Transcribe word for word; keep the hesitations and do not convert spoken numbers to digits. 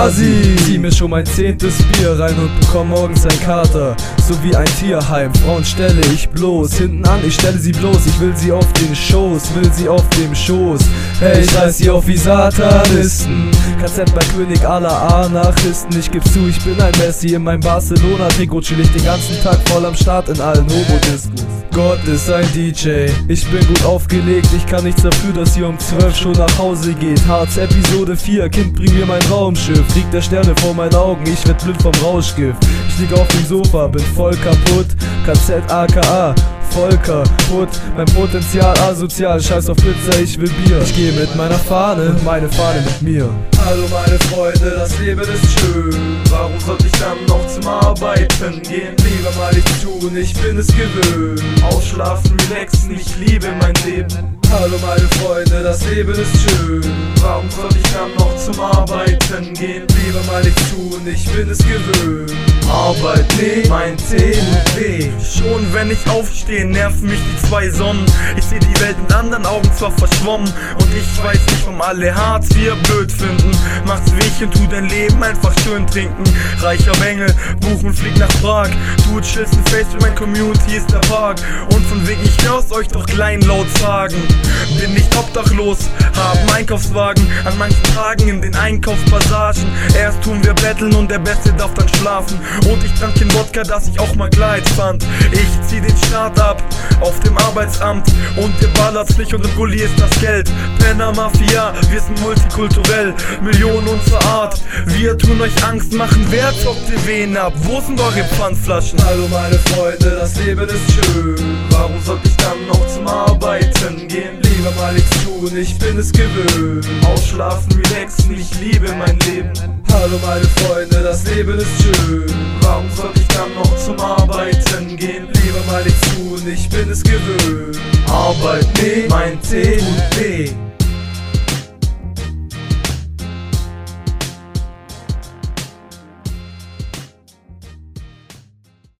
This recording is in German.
Asi. Zieh mir schon mein zehntes Bier rein und bekomm morgens ein Kater. So wie ein Tierheim, Frauen stelle ich bloß hinten an, ich stelle sie bloß. Ich will sie auf den Schoß, will sie auf dem Schoß. Hey, ich reiß sie auf wie Satanisten. K Z bei König aller Anarchisten. Ich geb's zu, ich bin ein Messi in meinem Barcelona-Trikot. Chill ich den ganzen Tag voll am Start in allen Homo-Discos. Gott ist ein D J, ich bin gut aufgelegt. Ich kann nichts dafür, dass ihr um zwölf schon nach Hause geht. Harz Episode vier, Kind bring mir mein Raumschiff. Krieg der Sterne vor meinen Augen, ich werd blind vom Rauschgift. Ich lieg auf dem Sofa, bin voll kaputt. K Z aka voll kaputt, mein Potenzial asozial. Scheiß auf Pizza, ich will Bier. Ich geh mit meiner Fahne, meine Fahne mit mir. Hallo meine Freunde, das Leben ist schön. Warum sollte ich dann noch zum Arbeiten gehen? Lieber mal nichts tun, ich bin es gewöhnt. Ausschlafen, relaxen, ich liebe mein Leben. Hallo meine Freunde, das Leben ist schön. Warum sollte ich dann noch zum Arbeiten gehen? Lieber mal nichts tun, ich bin es gewöhnt. Arbeit, nee, mein T U B. Schon wenn ich aufstehe, nerven mich die zwei Sonnen. Ich seh die Welt mit anderen Augen zwar verschwommen. Und ich weiß nicht, warum alle Hartz vier blöd finden. Macht's Wehchen, tu dein Leben einfach schön trinken. Reicher Bengel, buchen, flieg nach Prag. Du chillst in Facebook, mein Community ist der Park. Und von wegen ich hör's euch doch kleinlaut sagen. Bin nicht obdachlos, hab einen Einkaufswagen. An manchen Tagen in den Einkaufspassagen. Erst tun wir betteln und der Beste darf dann schlafen. Und ich trank den Wodka, dass ich auch mal Kleid fand. Ich zieh den Start ab auf dem Arbeitsamt. Und ihr ballert's nicht und im Gully ist das Geld. Penner Mafia, wir sind multikulturell. Millionen unserer Art, wir tun euch Angst machen. Wer zockt die Venen ab? Wo sind eure Pfandflaschen? Hallo meine Freunde, das Leben ist schön. Warum sollte ich dann noch zum Arbeiten gehen? Lieber mal nichts tun, ich bin es gewöhnt. Ausschlafen, relaxen, ich liebe mein Leben. Hallo meine Freunde, das Leben ist schön. Warum sollte ich dann noch zum Arbeiten gehen? Lieber mal nichts tun, ich bin es gewöhnt. Arbeit, nee, mein T U B.